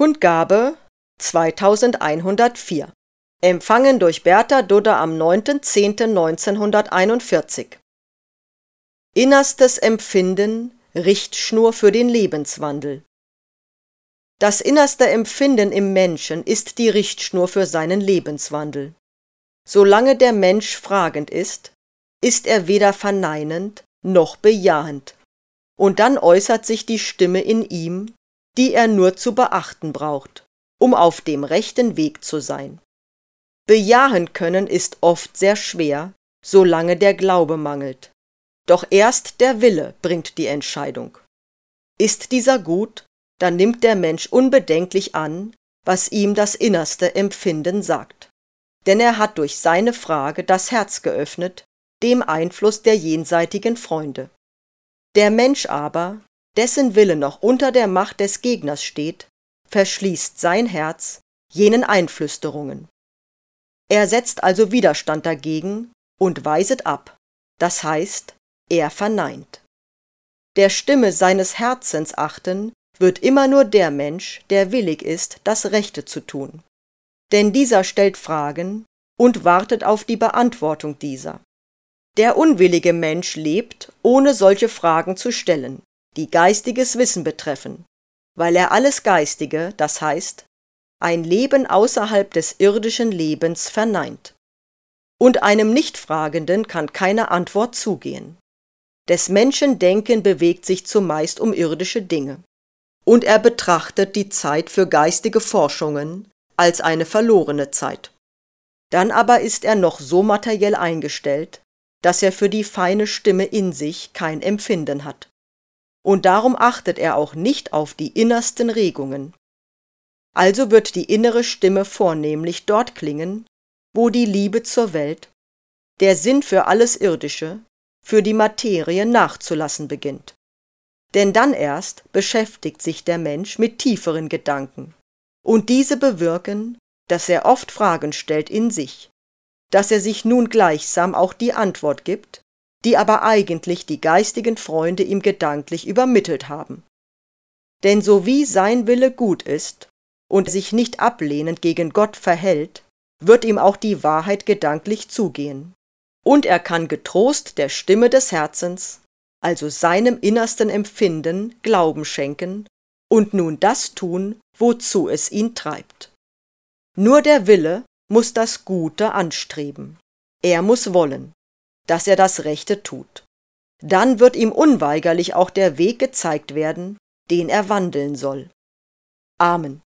Kundgabe 2104. Empfangen durch Bertha Dudder am 9.10.1941. Innerstes Empfinden, Richtschnur für den Lebenswandel. Das innerste Empfinden im Menschen ist die Richtschnur für seinen Lebenswandel. Solange der Mensch fragend ist er weder verneinend noch bejahend. Und dann äußert sich die Stimme in ihm, die er nur zu beachten braucht, um auf dem rechten Weg zu sein. Bejahen können ist oft sehr schwer, solange der Glaube mangelt. Doch erst der Wille bringt die Entscheidung. Ist dieser gut, dann nimmt der Mensch unbedenklich an, was ihm das innerste Empfinden sagt. Denn er hat durch seine Frage das Herz geöffnet, dem Einfluss der jenseitigen Freunde. Der Mensch aber, dessen Wille noch unter der Macht des Gegners steht, verschließt sein Herz jenen Einflüsterungen. Er setzt also Widerstand dagegen und weiset ab, das heißt, er verneint. Der Stimme seines Herzens achten wird immer nur der Mensch, der willig ist, das Rechte zu tun. Denn dieser stellt Fragen und wartet auf die Beantwortung dieser. Der unwillige Mensch lebt, ohne solche Fragen zu stellen, die geistiges Wissen betreffen, weil er alles Geistige, das heißt, ein Leben außerhalb des irdischen Lebens verneint. Und einem Nichtfragenden kann keine Antwort zugehen. Des Menschen Denken bewegt sich zumeist um irdische Dinge. Und er betrachtet die Zeit für geistige Forschungen als eine verlorene Zeit. Dann aber ist er noch so materiell eingestellt, dass er für die feine Stimme in sich kein Empfinden hat. Und darum achtet er auch nicht auf die innersten Regungen. Also wird die innere Stimme vornehmlich dort klingen, wo die Liebe zur Welt, der Sinn für alles Irdische, für die Materie nachzulassen beginnt. Denn dann erst beschäftigt sich der Mensch mit tieferen Gedanken, und diese bewirken, dass er oft Fragen stellt in sich, dass er sich nun gleichsam auch die Antwort gibt, die aber eigentlich die geistigen Freunde ihm gedanklich übermittelt haben. Denn so wie sein Wille gut ist und sich nicht ablehnend gegen Gott verhält, wird ihm auch die Wahrheit gedanklich zugehen. Und er kann getrost der Stimme des Herzens, also seinem innersten Empfinden, Glauben schenken und nun das tun, wozu es ihn treibt. Nur der Wille muss das Gute anstreben. Er muss wollen, dass er das Rechte tut. Dann wird ihm unweigerlich auch der Weg gezeigt werden, den er wandeln soll. Amen.